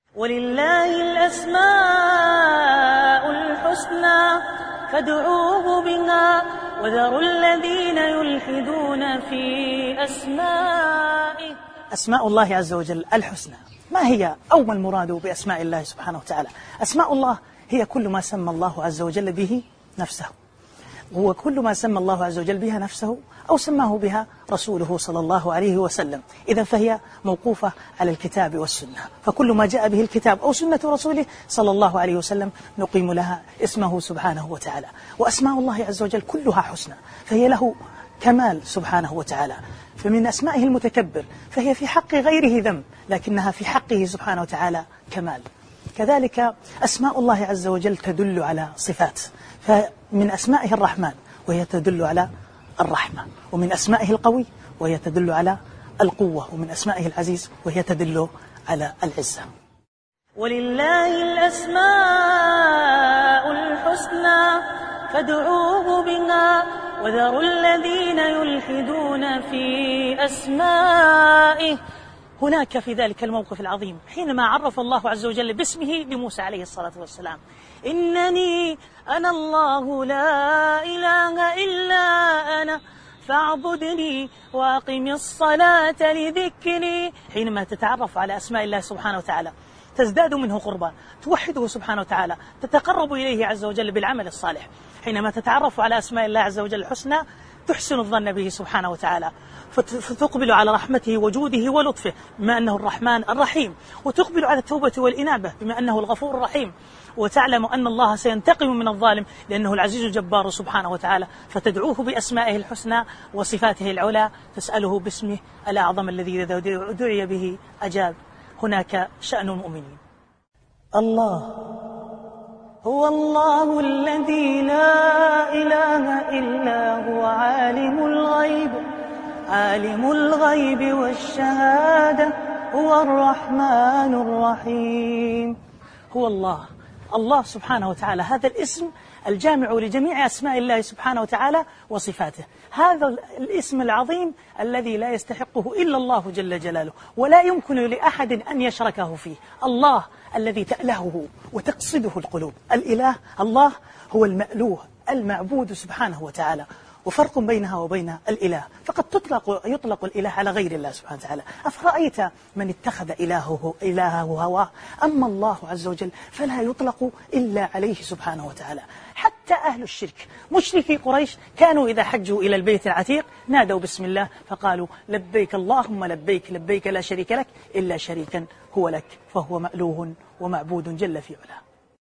ولله الأسماء الحسنى فادعوه بها وذروا الذين يلحدون في أسمائه. أسماء الله عز وجل الحسنى، ما هي أول مراد بأسماء الله سبحانه وتعالى؟ أسماء الله هي كل ما سمى الله عز وجل به نفسه، هو كل ما سمى الله عز وجل بها نفسه أو سماه بها رسوله صلى الله عليه وسلم. إذا فهي موقوفة على الكتاب والسنة، فكل ما جاء به الكتاب أو سنة رسوله صلى الله عليه وسلم نقيم لها اسمه سبحانه وتعالى. وأسماء الله عز وجل كلها حسنى، فهي له كمال سبحانه وتعالى. فمن أسمائه المتكبر، فهي في حق غيره ذم، لكنها في حقه سبحانه وتعالى كمال. كذلك أسماء الله عز وجل تدل على صفات، فمن أسمائه الرحمن وهي تدل على الرحمة، ومن أسمائه القوي وهي تدل على القوة، ومن أسمائه العزيز وهي تدل على العزة. ولله الأسماء الحسنى فادعوه بها وذروا الذين يلحدون في أسمائه. هناك في ذلك الموقف العظيم حينما عرف الله عز وجل باسمه لموسى عليه الصلاة والسلام: إنني أنا الله لا إله إلا أنا فاعبدني وأقم الصلاة لذكري. حينما تتعرف على أسماء الله سبحانه وتعالى تزداد منه قربا، توحده سبحانه وتعالى، تتقرب إليه عز وجل بالعمل الصالح. حينما تتعرف على أسماء الله عز وجل الحسنى تحسن الظن به سبحانه وتعالى، فتقبل على رحمته وجوده ولطفه بما أنه الرحمن الرحيم، وتقبل على التوبة والإنابة بما أنه الغفور الرحيم، وتعلم أن الله سينتقم من الظالم لأنه العزيز الجبار سبحانه وتعالى، فتدعوه بأسمائه الحسنى وصفاته العلى، تسأله باسمه الأعظم الذي إذا دعي به أجاب. هناك شأن المؤمنين. الله هو الله الذي لا إله إلا هو عالم الغيب والشهادة هو الرحمن الرحيم. هو الله سبحانه وتعالى، هذا الاسم الجامع لجميع أسماء الله سبحانه وتعالى وصفاته، هذا الاسم العظيم الذي لا يستحقه إلا الله جل جلاله، ولا يمكن لأحد أن يشركه فيه. الله الذي تألهه وتقصده القلوب. الإله الله هو المألوه المعبود سبحانه وتعالى، وفرق بينها وبين الإله، فقد يطلق الإله على غير الله سبحانه وتعالى. أفرأيت من اتخذ إلهه هواه؟ أما الله عز وجل فلا يطلق إلا عليه سبحانه وتعالى. حتى أهل الشرك مشركي قريش كانوا إذا حجوا إلى البيت العتيق نادوا بسم الله فقالوا لبيك اللهم لبيك، لبيك لا شريك لك إلا شريكا هو لك، فهو مألوه ومعبود جل في علاه.